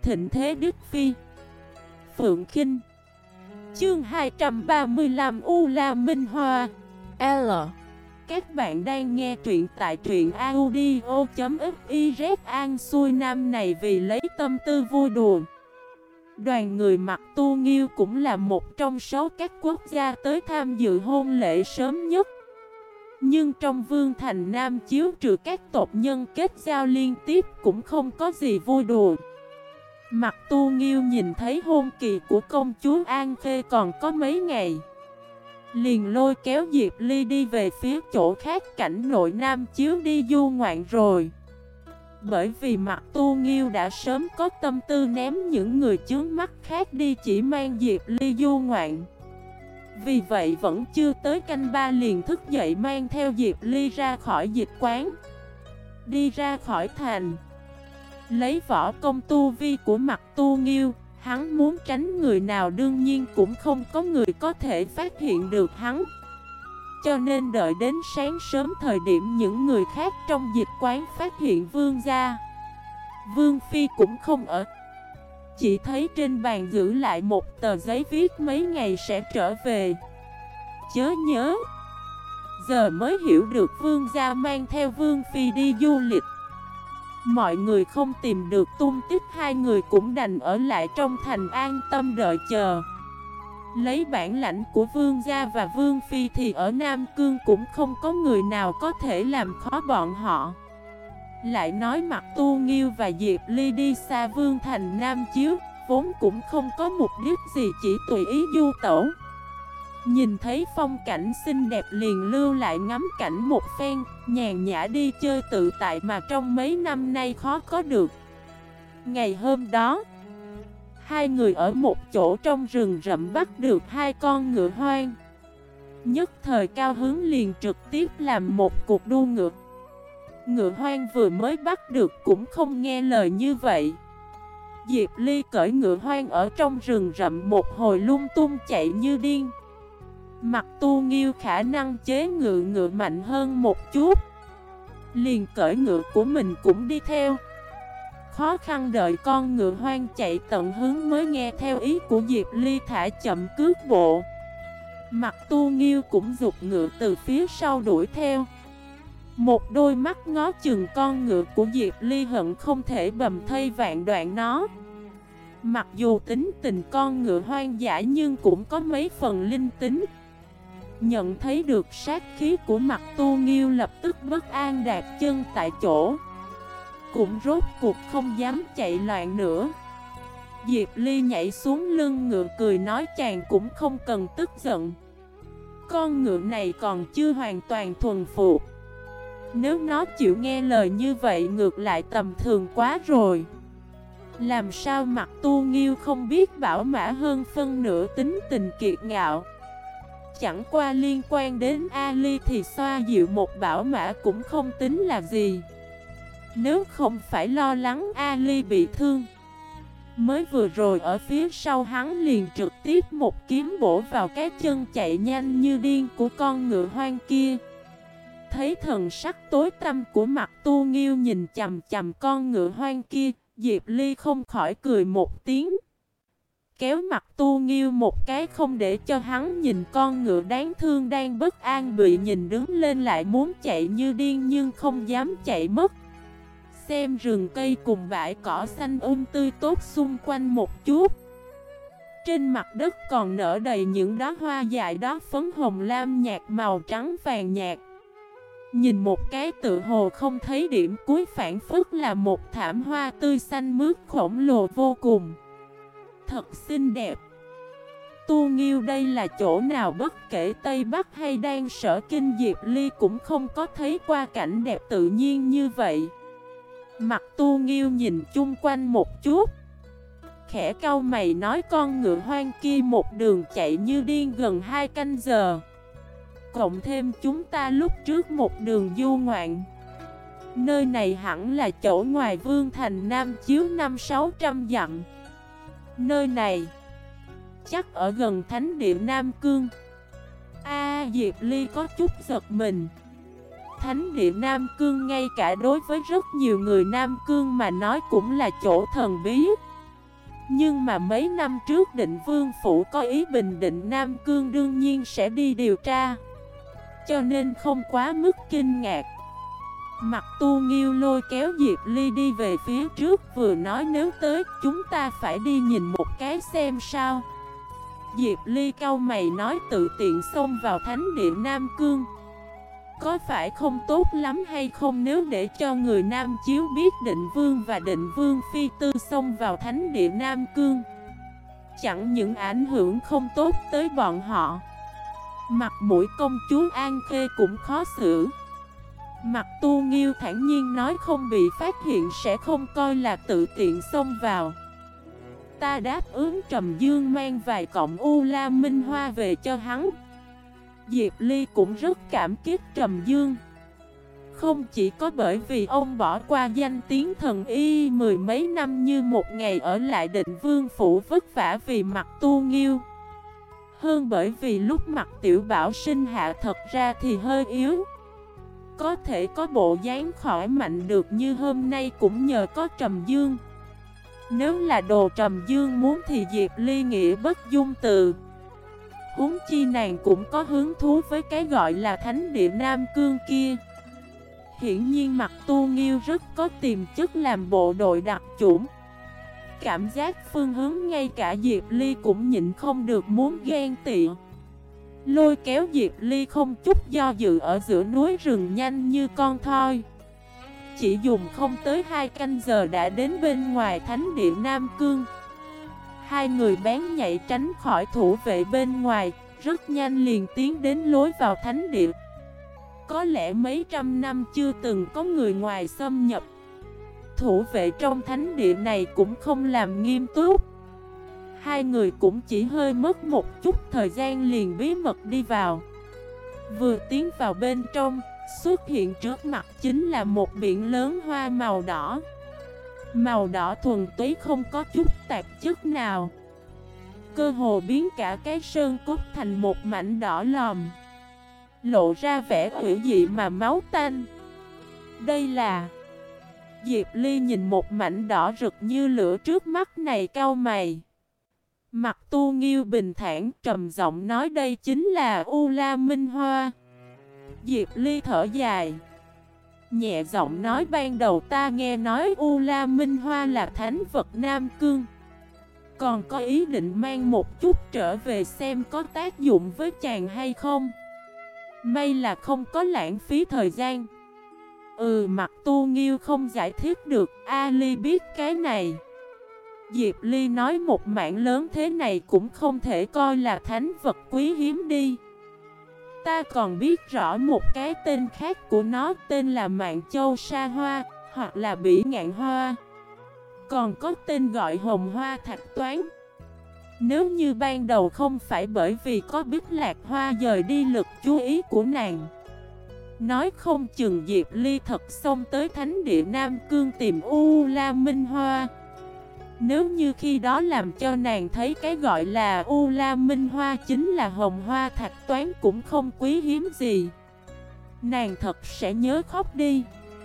thịnh thế Đức Phi. Phượng Khinh. Chương 235 U La Minh Hoa. L. Các bạn đang nghe truyện tại truyện audio.fiz. An xuôi nam này vì lấy tâm tư vui đùa. Đoàn người mặc tu nghiêu cũng là một trong số các quốc gia tới tham dự hôn lễ sớm nhất. Nhưng trong vương thành Nam Chiếu trừ các tộc nhân kết giao liên tiếp cũng không có gì vui đùa. Mặc tu nghiêu nhìn thấy hôn kỳ của công chúa An Khê còn có mấy ngày, liền lôi kéo Diệp Ly đi về phía chỗ khác cảnh nội Nam Chiếu đi du ngoạn rồi. Bởi vì Mặc tu nghiêu đã sớm có tâm tư ném những người chướng mắt khác đi, chỉ mang Diệp Ly du ngoạn. Vì vậy vẫn chưa tới canh ba liền thức dậy mang theo Diệp Ly ra khỏi dịch quán, đi ra khỏi thành. Lấy võ công tu vi của Mặc tu nghiêu, hắn muốn tránh người nào đương nhiên cũng không có người có thể phát hiện được hắn. Cho nên đợi đến sáng sớm thời điểm những người khác trong dịch quán phát hiện vương gia, Vương Phi cũng không ở. Chỉ thấy trên bàn giữ lại một tờ giấy viết mấy ngày sẽ trở về. Chớ nhớ. Giờ mới hiểu được vương gia mang theo Vương Phi đi du lịch. Mọi người không tìm được tung tích hai người cũng đành ở lại trong thành an tâm đợi chờ. Lấy bản lãnh của vương gia và Vương Phi thì ở Nam Cương cũng không có người nào có thể làm khó bọn họ. Lại nói Mặc tu nghiêu và Diệp Ly đi xa vương thành Nam Chiếu, vốn cũng không có mục đích gì, chỉ tùy ý du tẩu. Nhìn thấy phong cảnh xinh đẹp liền lưu lại ngắm cảnh một phen, nhàn nhã đi chơi tự tại mà trong mấy năm nay khó có được. Ngày hôm đó, hai người ở một chỗ trong rừng rậm bắt được hai con ngựa hoang. Nhất thời cao hứng liền trực tiếp làm một cuộc đua ngựa. Ngựa hoang vừa mới bắt được cũng không nghe lời như vậy. Diệp Ly cởi ngựa hoang ở trong rừng rậm một hồi lung tung chạy như điên. Mặc tu nghiêu khả năng chế ngựa mạnh hơn một chút, liền cởi ngựa của mình cũng đi theo. Khó khăn đợi con ngựa hoang chạy tận hướng mới nghe theo ý của Diệp Ly thả chậm cước bộ. Mặc tu nghiêu cũng giục ngựa từ phía sau đuổi theo. Một đôi mắt ngó chừng con ngựa của Diệp Ly hận không thể bầm thây vạn đoạn nó. Mặc dù tính tình con ngựa hoang dã nhưng cũng có mấy phần linh tính. Nhận thấy được sát khí của Mặc tu nghiêu lập tức bất an đạp chân tại chỗ, cũng rốt cuộc không dám chạy loạn nữa. Diệp Ly nhảy xuống lưng ngựa cười nói chàng cũng không cần tức giận. Con ngựa này còn chưa hoàn toàn thuần phục. Nếu nó chịu nghe lời như vậy ngược lại tầm thường quá rồi. Làm sao Mặc tu nghiêu không biết bảo mã hơn phân nửa tính tình kiệt ngạo. Chẳng qua liên quan đến Ali thì xoa dịu một bảo mã cũng không tính là gì. Nếu không phải lo lắng Ali bị thương, mới vừa rồi ở phía sau hắn liền trực tiếp một kiếm bổ vào cái chân chạy nhanh như điên của con ngựa hoang kia. Thấy thần sắc tối tăm của Mặc tu nghiêu nhìn chằm chằm con ngựa hoang kia, Diệp Ly không khỏi cười một tiếng, kéo Mặc tu nghiêu một cái không để cho hắn nhìn con ngựa đáng thương đang bất an bị nhìn đứng lên lại muốn chạy như điên nhưng không dám chạy mất. Xem rừng cây cùng bãi cỏ xanh tươi tốt xung quanh một chút. Trên mặt đất còn nở đầy những đóa hoa dại đó phấn hồng lam nhạt màu trắng vàng nhạt. Nhìn một cái tự hồ không thấy điểm cuối, phản phất là một thảm hoa tươi xanh mướt khổng lồ vô cùng. Thật xinh đẹp. Tu nghiêu đây là chỗ nào, bất kể Tây Bắc hay đang Sở Kinh, Diệp Ly cũng không có thấy qua cảnh đẹp tự nhiên như vậy. Mặc tu nghiêu nhìn chung quanh một chút, khẽ cau mày nói con ngựa hoang kia một đường chạy như điên gần 2 canh giờ. Cộng thêm chúng ta lúc trước một đường du ngoạn, nơi này hẳn là chỗ ngoài vương thành Nam Chiếu 500-600 dặm. Nơi này chắc ở gần thánh địa Nam Cương. Diệp Ly có chút giật mình. Thánh địa Nam Cương ngay cả đối với rất nhiều người Nam Cương mà nói cũng là chỗ thần bí. Nhưng mà mấy năm trước Định Vương Phủ có ý bình định Nam Cương đương nhiên sẽ đi điều tra, cho nên không quá mức kinh ngạc. Mặt Tu Nghiêu lôi kéo Diệp Ly đi về phía trước, vừa nói nếu tới chúng ta phải đi nhìn một cái xem sao. Diệp Ly cau mày nói tự tiện xông vào thánh địa Nam Cương, có phải không tốt lắm hay không nếu để cho người Nam Chiếu biết Định Vương và Định Vương Phi Tư xông vào thánh địa Nam Cương, chẳng những ảnh hưởng không tốt tới bọn họ, mặt mũi công chúa An Khê cũng khó xử. Mặt Tu Nghiêu thản nhiên nói không bị phát hiện sẽ không coi là tự tiện xông vào. Ta đáp ứng Trầm Dương mang vài cọng U La Minh Hoa về cho hắn. Diệp Ly cũng rất cảm kích Trầm Dương, không chỉ có bởi vì ông bỏ qua danh tiếng thần y mười mấy năm như một ngày ở lại Định Vương Phủ vất vả vì Mặt Tu Nghiêu, hơn bởi vì lúc Mặt Tiểu Bảo sinh hạ thật ra thì hơi yếu, có thể có bộ dáng khỏi mạnh được như hôm nay cũng nhờ có Trầm Dương. Nếu là đồ Trầm Dương muốn thì Diệp Ly nghĩa bất dung từ. Huống chi nàng cũng có hứng thú với cái gọi là thánh địa Nam Cương kia. Hiển nhiên Mặt Tu Nghiêu rất có tiềm chất làm bộ đội đặc chủng. Cảm giác phương hướng ngay cả Diệp Ly cũng nhịn không được muốn ghen tị. Lôi kéo Diệp Ly không chút do dự ở giữa núi rừng nhanh như con thoi. Chỉ dùng không tới 2 canh giờ đã đến bên ngoài thánh địa Nam Cương. Hai người bén nhảy tránh khỏi thủ vệ bên ngoài, rất nhanh liền tiến đến lối vào thánh địa. Có lẽ mấy trăm năm chưa từng có người ngoài xâm nhập. Thủ vệ trong thánh địa này cũng không làm nghiêm túc. Hai người cũng chỉ hơi mất một chút thời gian liền bí mật đi vào. Vừa tiến vào bên trong, xuất hiện trước mặt chính là một biển lớn hoa màu đỏ. Màu đỏ thuần túy không có chút tạp chất nào, cơ hồ biến cả cái sơn cốt thành một mảnh đỏ lòm, lộ ra vẻ hủy dị mà máu tanh. Đây là... Diệp Ly nhìn một mảnh đỏ rực như lửa trước mắt này cau mày. Mặt Tu Nghiêu bình thản trầm giọng nói đây chính là U La Minh Hoa. Diệp Ly thở dài, nhẹ giọng nói ban đầu ta nghe nói U La Minh Hoa là thánh vật Nam Cương, còn có ý định mang một chút trở về xem có tác dụng với chàng hay không. May là không có lãng phí thời gian. Mặt Tu Nghiêu không giải thích được, Ali biết cái này. Diệp Ly nói một mảng lớn thế này cũng không thể coi là thánh vật quý hiếm đi. Ta còn biết rõ một cái tên khác của nó, tên là Mạn Châu Sa Hoa, hoặc là Bỉ Ngạn Hoa. Còn có tên gọi Hồng Hoa Thạch Toán. Nếu như ban đầu không phải bởi vì có Bích Lạc Hoa dời đi lực chú ý của nàng, nói không chừng Diệp Ly thật xông tới thánh địa Nam Cương tìm U La Minh Hoa. Nếu như khi đó làm cho nàng thấy cái gọi là U La Minh Hoa chính là Hồng Hoa Thạch Toán cũng không quý hiếm gì, nàng thật sẽ nhớ khóc đi.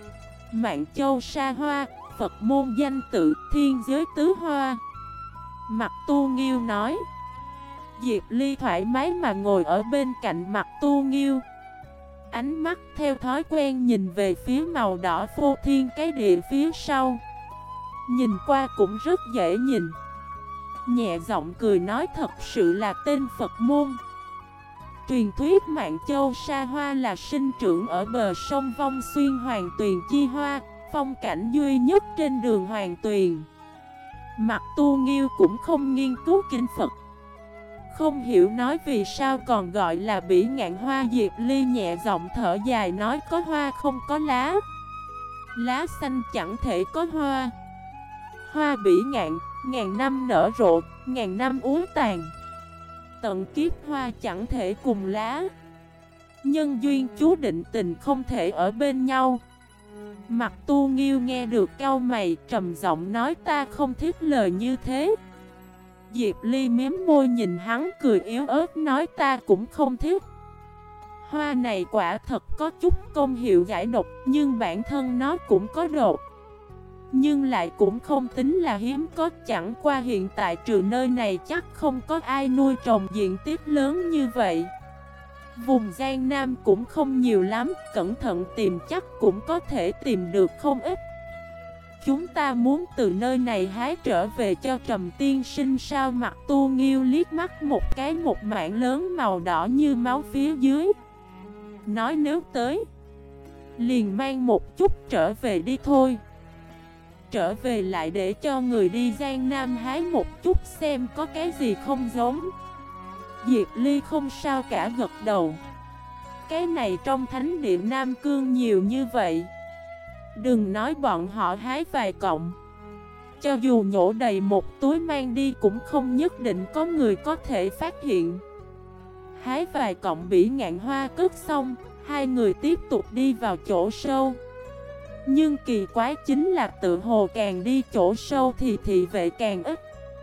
Mạn Châu Sa Hoa, Phật môn danh tự thiên giới tứ hoa. Mặt Tu Nghiêu nói. Diệp Ly thoải mái mà ngồi ở bên cạnh Mặt Tu Nghiêu, ánh mắt theo thói quen nhìn về phía màu đỏ phô thiên cái địa phía sau. Nhìn qua cũng rất dễ nhìn. Nhẹ giọng cười nói thật sự là tên Phật môn. Truyền thuyết Mạn Châu Sa Hoa là sinh trưởng ở bờ sông Vong Xuyên Hoàng Tuyền Chi Hoa, phong cảnh duy nhất trên đường Hoàng Tuyền. Mặt Tu Nghiêu cũng không nghiên cứu kinh Phật, không hiểu nói vì sao còn gọi là Bỉ Ngạn Hoa. Diệp Ly nhẹ giọng thở dài nói có hoa không có lá, lá xanh chẳng thể có hoa. Hoa bỉ ngạn, ngàn năm nở rộ, ngàn năm úa tàn. Tận kiếp hoa chẳng thể cùng lá, nhân duyên chú định tình không thể ở bên nhau. Mặt Tu Nghiêu nghe được cau mày trầm giọng nói ta không thích lời như thế. Diệp Ly mím môi nhìn hắn cười yếu ớt nói ta cũng không thích. Hoa này quả thật có chút công hiệu giải độc, nhưng bản thân nó cũng có độc. Nhưng lại cũng không tính là hiếm có, chẳng qua hiện tại trừ nơi này chắc không có ai nuôi trồng diện tích lớn như vậy. Vùng Giang Nam cũng không nhiều lắm, cẩn thận tìm chắc cũng có thể tìm được không ít. Chúng ta muốn từ nơi này hái trở về cho Trầm tiên sinh sao? Mặt Tu Nghiêu liếc mắt một cái một mảng lớn màu đỏ như máu phía dưới. Nói nếu tới, liền mang một chút trở về đi thôi. Trở về lại để cho người đi Giang Nam hái một chút xem có cái gì không giống. Diệp Ly không sao cả, gật đầu. Cái này trong thánh địa Nam Cương nhiều như vậy, đừng nói bọn họ hái vài cọng, cho dù nhổ đầy một túi mang đi cũng không nhất định có người có thể phát hiện. Hái vài cọng bỉ ngạn hoa cất xong, hai người tiếp tục đi vào chỗ sâu. Nhưng kỳ quái chính là tự hồ càng đi chỗ sâu thì thị vệ càng ít.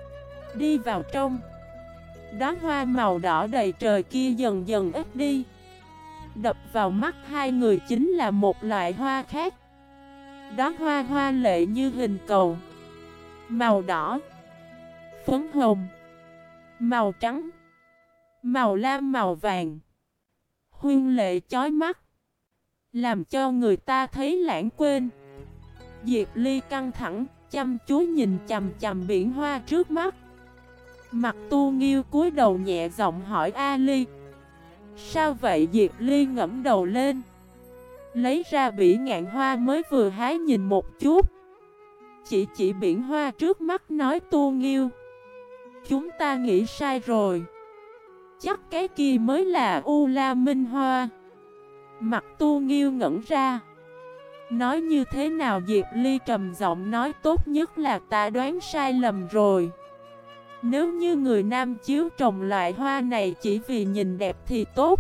Đi vào trong, đóa hoa màu đỏ đầy trời kia dần dần ít đi. Đập vào mắt hai người chính là một loại hoa khác. Đóa hoa hoa lệ như hình cầu, màu đỏ, phấn hồng, màu trắng, màu lam, màu vàng, huyên lệ chói mắt, làm cho người ta thấy lãng quên. Diệp Ly căng thẳng, chăm chú nhìn chằm chằm biển hoa trước mắt. Mặt Tu Nghiêu cúi đầu nhẹ giọng hỏi A Ly. Sao vậy? Diệp Ly ngẫm đầu lên, lấy ra bỉ ngạn hoa mới vừa hái nhìn một chút, chỉ biển hoa trước mắt nói Tu Nghiêu, chúng ta nghĩ sai rồi, chắc cái kia mới là U La Minh Hoa. Mặt Tu Nghiêu ngẩn ra, nói như thế nào? Diệp Ly trầm giọng nói tốt nhất là ta đoán sai lầm rồi. Nếu như người Nam chiếu trồng loại hoa này chỉ vì nhìn đẹp thì tốt,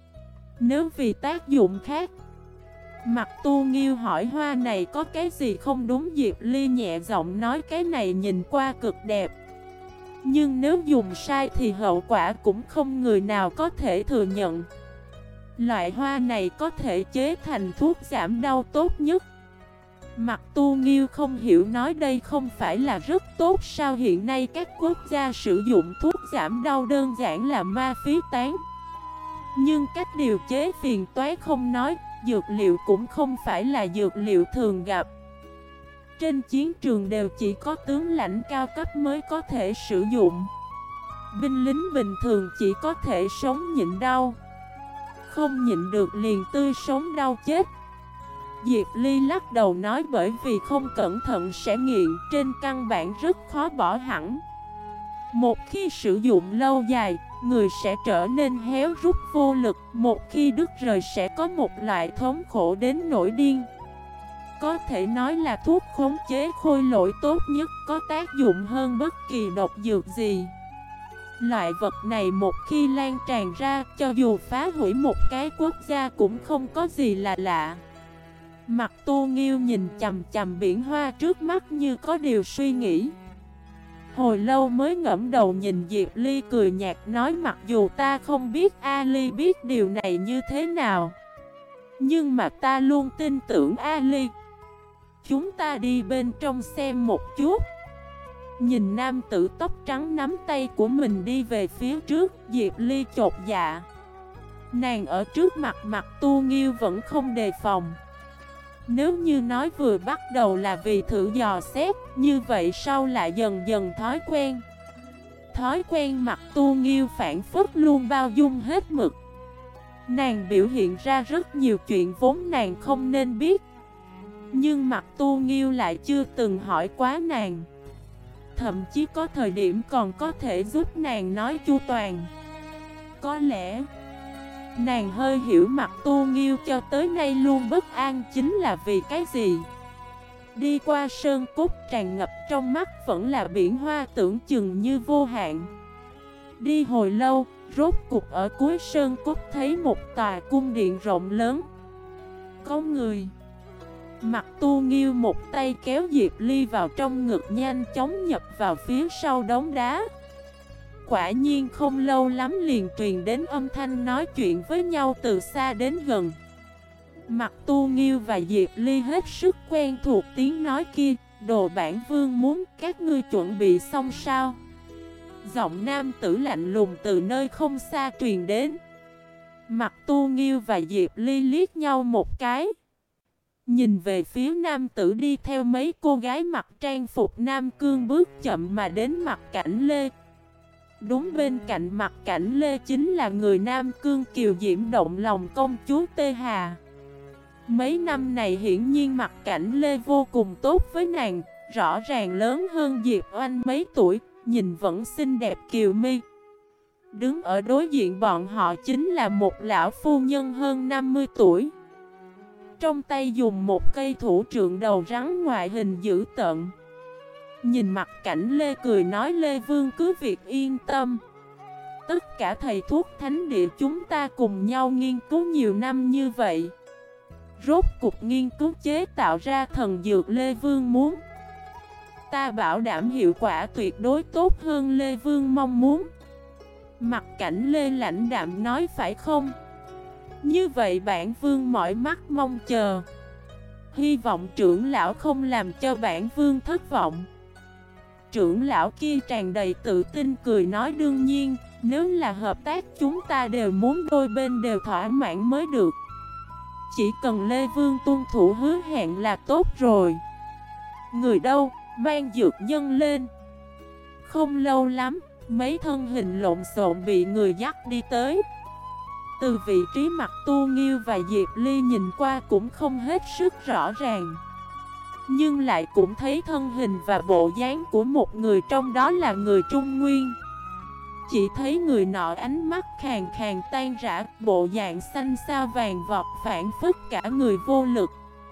nếu vì tác dụng khác. Mặt Tu Nghiêu hỏi hoa này có cái gì không đúng? Diệp Ly nhẹ giọng nói cái này nhìn qua cực đẹp, nhưng nếu dùng sai thì hậu quả cũng không người nào có thể thừa nhận. Loại hoa này có thể chế thành thuốc giảm đau tốt nhất. Mặt Tu Nghiêu không hiểu nói đây không phải là rất tốt sao? Hiện nay các quốc gia sử dụng thuốc giảm đau đơn giản là ma phí tán, nhưng cách điều chế phiền toái không nói, dược liệu cũng không phải là dược liệu thường gặp. Trên chiến trường đều chỉ có tướng lãnh cao cấp mới có thể sử dụng. Binh lính bình thường chỉ có thể sống nhịn đau, không nhịn được liền tươi sống đau chết. Diệp Ly lắc đầu nói bởi vì không cẩn thận sẽ nghiện, trên căn bản rất khó bỏ hẳn. Một khi sử dụng lâu dài, người sẽ trở nên héo rút vô lực, một khi đứt rời sẽ có một loại thống khổ đến nỗi điên. Có thể nói là thuốc khống chế khôi lỗi tốt nhất, có tác dụng hơn bất kỳ độc dược gì. Loại vật này một khi lan tràn ra, cho dù phá hủy một cái quốc gia cũng không có gì là lạ. Mặt Tu Nghiêu nhìn chằm chằm biển hoa trước mắt như có điều suy nghĩ. Hồi lâu mới ngẫm đầu nhìn Diệp Ly cười nhạt nói mặc dù ta không biết A Ly biết điều này như thế nào, nhưng mà ta luôn tin tưởng A Ly. Chúng ta đi bên trong xem một chút. Nhìn nam tử tóc trắng nắm tay của mình đi về phía trước, Diệp Ly chột dạ. Nàng ở trước mặt Mặt Tu Nghiêu vẫn không đề phòng. Nếu như nói vừa bắt đầu là vì thử dò xét, như vậy sau lại dần dần thói quen. Thói quen Mặt Tu Nghiêu phản phất luôn bao dung hết mực. Nàng biểu hiện ra rất nhiều chuyện vốn nàng không nên biết, nhưng Mặt Tu Nghiêu lại chưa từng hỏi quá nàng. Thậm chí có thời điểm còn có thể giúp nàng nói chu toàn. Có lẽ nàng hơi hiểu Mặt Tu Nghiêu cho tới nay luôn bất an chính là vì cái gì. Đi qua sơn cốt tràn ngập trong mắt vẫn là biển hoa tưởng chừng như vô hạn. Đi hồi lâu, rốt cục ở cuối sơn cốt thấy một tòa cung điện rộng lớn. Có người. Mặt Tu Nghiêu một tay kéo Diệp Ly vào trong ngực, nhanh chóng nhập vào phía sau đống đá. Quả nhiên không lâu lắm liền truyền đến âm thanh nói chuyện với nhau từ xa đến gần. Mặt Tu Nghiêu và Diệp Ly hết sức quen thuộc tiếng nói kia, Đồ bản vương muốn, các ngươi chuẩn bị xong sao? Giọng nam tử lạnh lùng từ nơi không xa truyền đến. Mặt Tu Nghiêu và Diệp Ly liếc nhau một cái, nhìn về phía nam tử đi theo mấy cô gái mặc trang phục nam cương bước chậm mà đến Mặt Cảnh Lê. Đúng bên cạnh Mặt Cảnh Lê chính là người nam cương kiều diễm động lòng công chúa Tê Hà. Mấy năm này hiển nhiên Mặt Cảnh Lê vô cùng tốt với nàng, rõ ràng lớn hơn Diệp Oanh mấy tuổi, nhìn vẫn xinh đẹp kiều mi. Đứng ở đối diện bọn họ chính là một lão phu nhân hơn 50 tuổi. Trong tay dùng một cây thủ trượng đầu rắn ngoại hình dữ tợn. Nhìn Mặt Cảnh Lê cười nói: Lê Vương cứ việc yên tâm. Tất cả thầy thuốc thánh địa chúng ta cùng nhau nghiên cứu nhiều năm như vậy, rốt cục nghiên cứu chế tạo ra thần dược Lê Vương muốn. Ta bảo đảm hiệu quả tuyệt đối tốt hơn Lê Vương mong muốn. Mặt Cảnh Lê lãnh đạm nói: phải không? Như vậy bản vương mỏi mắt mong chờ. Hy vọng trưởng lão không làm cho bản vương thất vọng. Trưởng lão kia tràn đầy tự tin cười nói: đương nhiên, nếu là hợp tác chúng ta đều muốn đôi bên đều thỏa mãn mới được. Chỉ cần Lê Vương tuân thủ hứa hẹn là tốt rồi. Người đâu, mang dược nhân lên. Không lâu lắm, mấy thân hình lộn xộn bị người dắt đi tới. Từ vị trí Mặt Tu Nghiêu và Diệp Ly nhìn qua cũng không hết sức rõ ràng, nhưng lại cũng thấy thân hình và bộ dáng của một người trong đó là người Trung Nguyên. Chỉ thấy người nọ ánh mắt khàn khàn tan rã, bộ dạng xanh xao vàng vọt, phản phất cả người vô lực.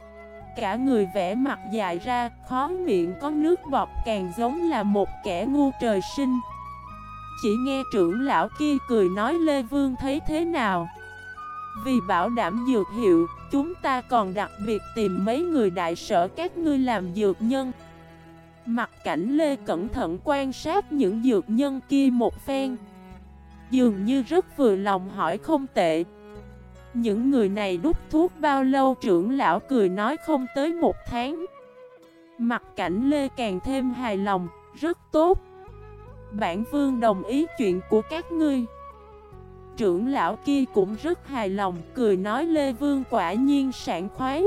Cả người vẻ mặt dại ra, khóe miệng có nước bọt, càng giống là một kẻ ngu trời sinh. Chỉ nghe trưởng lão kia cười nói: Lê Vương thấy thế nào? Vì bảo đảm dược hiệu, chúng ta còn đặc biệt tìm mấy người đại sở các ngươi làm dược nhân. Mặt Cảnh Lê cẩn thận quan sát những dược nhân kia một phen, dường như rất vừa lòng hỏi: không tệ. Những người này đút thuốc bao lâu? Trưởng lão cười nói: không tới 1 tháng. Mặt Cảnh Lê càng thêm hài lòng: rất tốt. Bản vương đồng ý chuyện của các ngươi. Trưởng lão kia cũng rất hài lòng, cười nói: Lê Vương quả nhiên sảng khoái.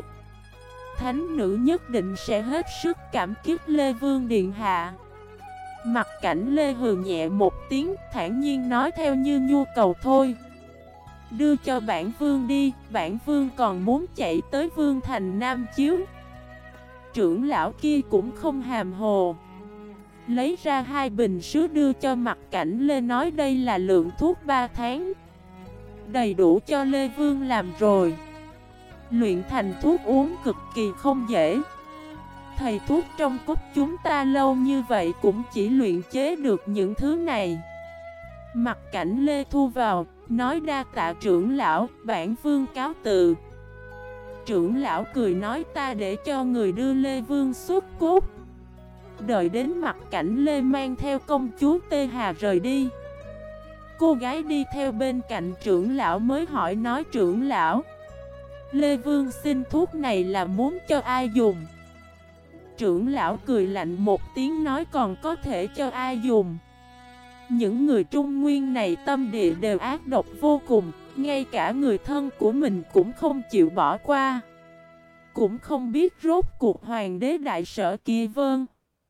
Thánh nữ nhất định sẽ hết sức cảm kích Lê Vương điện hạ. Mặt Cảnh Lê hừ nhẹ một tiếng, thản nhiên nói: theo như nhu cầu thôi. Đưa cho bản vương đi, bản vương còn muốn chạy tới Vương thành Nam Chiếu. Trưởng lão kia cũng không hàm hồ, lấy ra 2 bình sứ đưa cho Mặt Cảnh Lê nói: đây là lượng thuốc 3 tháng, đầy đủ cho Lê Vương làm rồi. Luyện thành thuốc uống cực kỳ không dễ. Thầy thuốc trong cốt chúng ta lâu như vậy cũng chỉ luyện chế được những thứ này. Mặt Cảnh Lê thu vào, nói: đa tạ trưởng lão, bản vương cáo từ. Trưởng lão cười nói: ta để cho người đưa Lê Vương xuất cốt. Đợi đến Mặt Cảnh Lê mang theo công chúa Tê Hà rời đi, cô gái đi theo bên cạnh trưởng lão mới hỏi nói: trưởng lão, Lê Vương xin thuốc này là muốn cho ai dùng? Trưởng lão cười lạnh một tiếng nói: còn có thể cho ai dùng? Những người Trung Nguyên này tâm địa đều ác độc vô cùng, ngay cả người thân của mình cũng không chịu bỏ qua. Cũng không biết rốt cuộc hoàng đế đại sở kia Vân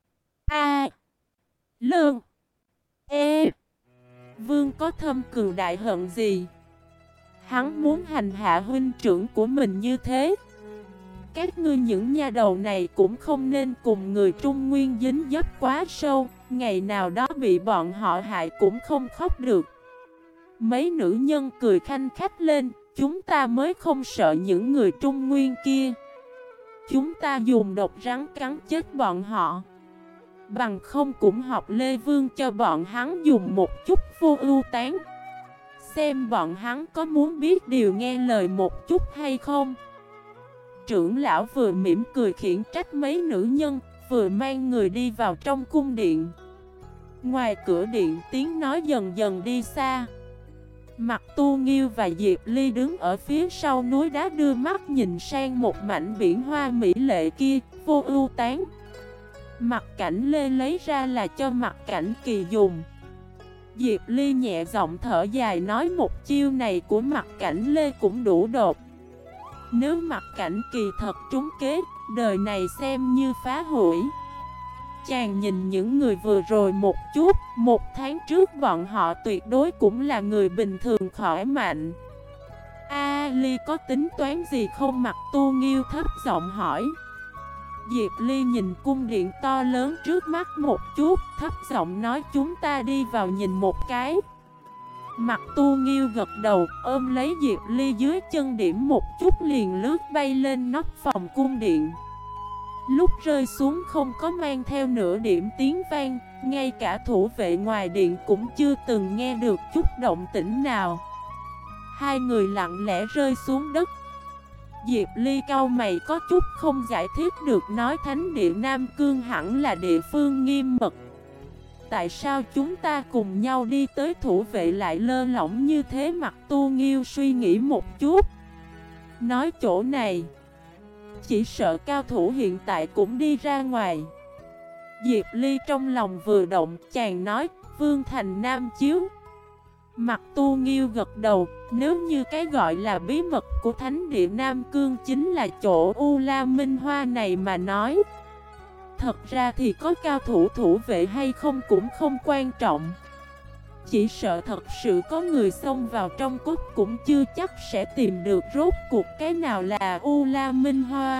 A Lương E Vương có thâm cừu đại hận gì? Hắn muốn hành hạ huynh trưởng của mình như thế. Các ngươi những nha đầu này cũng không nên cùng người Trung Nguyên dính dấp quá sâu, ngày nào đó bị bọn họ hại cũng không khóc được. Mấy nữ nhân cười khanh khách lên: chúng ta mới không sợ những người Trung Nguyên kia. Chúng ta dùng độc rắn cắn chết bọn họ, bằng không cũng học Lê Vương cho bọn hắn dùng một chút vô ưu tán, xem bọn hắn có muốn biết điều nghe lời một chút hay không. Trưởng lão vừa mỉm cười khiển trách mấy nữ nhân, vừa mang người đi vào trong cung điện. Ngoài cửa điện tiếng nói dần dần đi xa. Mặt Tu Nghiêu và Diệp Ly đứng ở phía sau núi đá đưa mắt nhìn sang một mảnh biển hoa mỹ lệ kia, vô ưu tán. Mặt Cảnh Lê lấy ra là cho Mặt Cảnh Kỳ dùng. Diệp Ly nhẹ giọng thở dài nói một chiêu này của Mặt Cảnh Lê cũng đủ đột. Nếu Mặt Cảnh Kỳ thật trúng kế, đời này xem như phá hủy. Chàng nhìn những người vừa rồi một chút, 1 tháng trước bọn họ tuyệt đối cũng là người bình thường khỏe mạnh. Ly có tính toán gì không? Mặt Tu Nghiêu thấp giọng hỏi. Diệp Ly nhìn cung điện to lớn trước mắt một chút, thấp giọng nói chúng ta đi vào nhìn một cái. Mặt Tu Nghiêu gật đầu, ôm lấy Diệp Ly dưới chân điểm một chút liền lướt bay lên nóc phòng cung điện. Lúc rơi xuống không có mang theo nửa điểm tiếng vang, ngay cả thủ vệ ngoài điện cũng chưa từng nghe được chút động tĩnh nào. Hai người lặng lẽ rơi xuống đất. Diệp Ly cau mày có chút không giải thích được, nói thánh địa Nam Cương hẳn là địa phương nghiêm mật. Tại sao chúng ta cùng nhau đi tới thủ vệ lại lơ lỏng như thế? Mặt Tu Nghiêu suy nghĩ một chút, nói chỗ này chỉ sợ cao thủ hiện tại cũng đi ra ngoài. Diệp Ly trong lòng vừa động, chàng nói Vương Thành Nam Chiếu. Mặt Tu Nghiêu gật đầu, nếu như cái gọi là bí mật của thánh địa Nam Cương chính là chỗ U La Minh Hoa này mà nói, thật ra thì có cao thủ thủ vệ hay không cũng không quan trọng. Chỉ sợ thật sự có người xông vào trong cốt cũng chưa chắc sẽ tìm được rốt cuộc cái nào là U La Minh Hoa.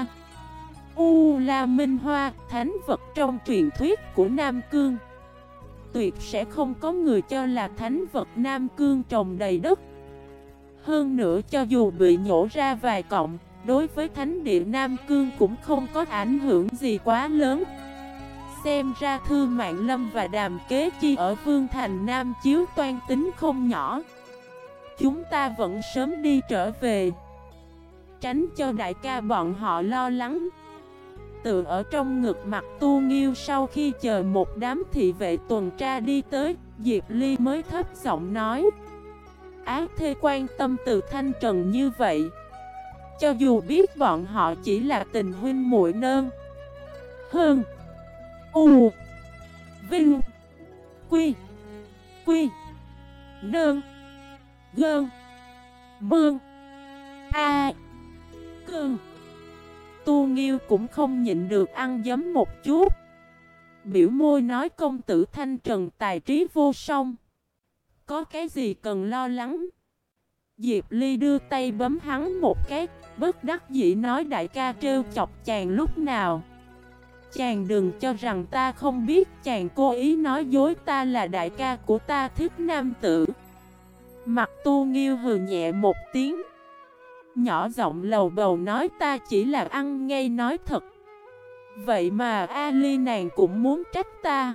U La Minh Hoa, thánh vật trong truyền thuyết của Nam Cương. Tuyệt sẽ không có người cho là thánh vật Nam Cương trồng đầy đất. Hơn nữa cho dù bị nhổ ra vài cọng, đối với thánh địa Nam Cương cũng không có ảnh hưởng gì quá lớn. Xem ra Thư Mạn Lâm và Đàm Kế Chi ở Vương Thành Nam Chiếu toan tính không nhỏ. Chúng ta vẫn sớm đi trở về, tránh cho đại ca bọn họ lo lắng. Tự ở trong ngực Mặt Tu Nghiêu, sau khi chờ một đám thị vệ tuần tra đi tới, Diệp Ly mới thấp giọng nói: Á thê quan tâm từ Thanh Trần như vậy, cho dù biết bọn họ chỉ là tình huynh muội nơn hơn U Vinh Quy Quy Nơn Gơn Mương A Cương, Tu Nghiêu cũng không nhịn được ăn giấm một chút, biểu môi nói công tử Thanh Trần tài trí vô song, có cái gì cần lo lắng. Diệp Ly đưa tay bấm hắn một cái, bất đắc dĩ nói đại ca trêu chọc chàng lúc nào. Chàng đừng cho rằng ta không biết, chàng cố ý nói dối ta là đại ca của ta thích nam tử. Mặt Tu Nghiêu hừ nhẹ một tiếng, nhỏ giọng lầu bầu nói ta chỉ là ăn ngay nói thật. Vậy mà Ali nàng cũng muốn trách ta.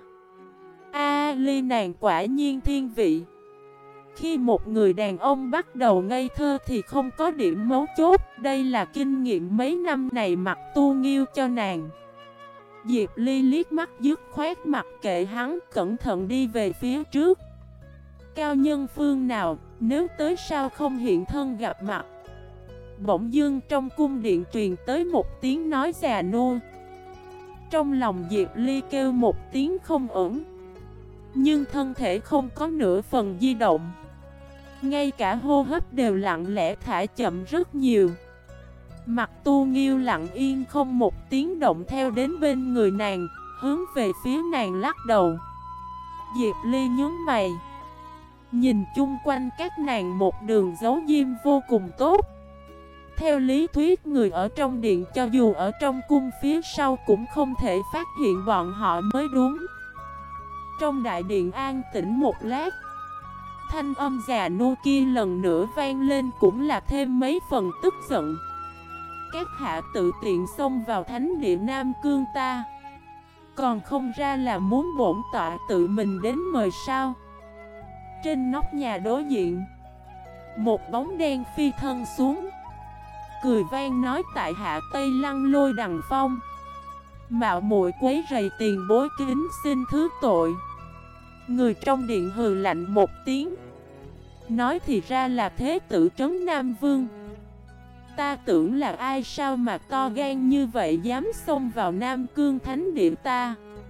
Ali nàng quả nhiên thiên vị. Khi một người đàn ông bắt đầu ngây thơ thì không có điểm mấu chốt. Đây là kinh nghiệm mấy năm này Mặt Tu Nghiêu cho nàng. Diệp Ly liếc mắt dứt khoát mặc kệ hắn, cẩn thận đi về phía trước. Cao nhân phương nào, nếu tới sao không hiện thân gặp mặt. Bỗng dưng trong cung điện truyền tới một tiếng nói già nua. Trong lòng Diệp Ly kêu một tiếng không ổn, nhưng thân thể không có nửa phần di động. Ngay cả hô hấp đều lặng lẽ thả chậm rất nhiều. Mặt Tu Nghiêu lặng yên không một tiếng động theo đến bên người nàng, hướng về phía nàng lắc đầu. Diệp Ly nhướng mày, nhìn chung quanh các nàng một đường giấu diêm vô cùng tốt. Theo lý thuyết người ở trong điện cho dù ở trong cung phía sau cũng không thể phát hiện bọn họ mới đúng. Trong đại điện an tĩnh một lát, thanh âm già nua kia lần nữa vang lên, cũng là thêm mấy phần tức giận. Các hạ tự tiện xông vào thánh địa Nam Cương ta, còn không ra là muốn bổn tọa tự mình đến mời sao? Trên nóc nhà đối diện, một bóng đen phi thân xuống, cười vang nói tại hạ Tây Lăng Lôi Đằng Phong, mạo muội quấy rầy tiền bối kính xin thứ tội. Người trong điện hừ lạnh một tiếng, nói thì ra là thế tử Trấn Nam Vương. Ta tưởng là ai sao mà to gan như vậy dám xông vào Nam Cương thánh địa ta.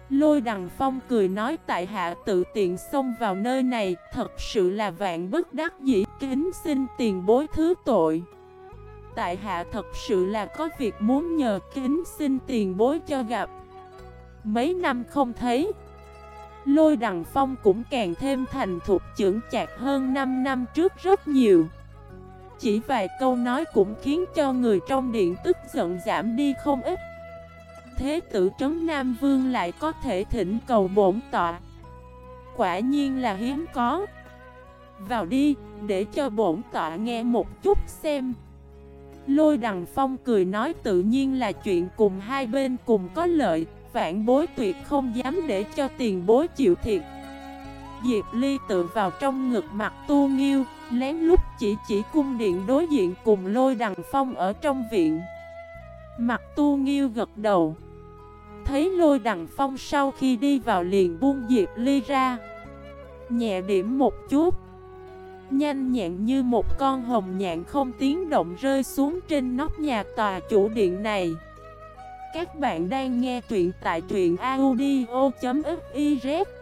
Lôi Đằng Phong cười nói tại hạ tự tiện xông vào nơi này, thật sự là vạn bất đắc dĩ, kính xin tiền bối thứ tội. Tại hạ thật sự là có việc muốn nhờ, kính xin tiền bối cho gặp. Mấy năm không thấy, Lôi Đằng Phong cũng càng thêm thành thục chững chạc hơn 5 năm trước rất nhiều. Chỉ vài câu nói cũng khiến cho người trong điện tức giận giảm đi không ít. Thế tử Trấn Nam Vương lại có thể thỉnh cầu bổn tọa, quả nhiên là hiếm có. Vào đi, để cho bổn tọa nghe một chút xem. Lôi Đằng Phong cười nói tự nhiên là chuyện cùng hai bên cùng có lợi, vãn bối tuyệt không dám để cho tiền bối chịu thiệt. Diệp Ly tự vào trong ngực Mặt Tu Nghiêu, lén lút chỉ cung điện đối diện cùng Lôi Đằng Phong ở trong viện. Mặt Tu Nghiêu gật đầu. Thấy Lôi Đằng Phong sau khi đi vào liền buông Diệp Ly ra, nhẹ điểm một chút, nhanh nhẹn như một con hồng nhạn không tiếng động rơi xuống trên nóc nhà tòa chủ điện này. Các bạn đang nghe truyện tại truyện audio.fif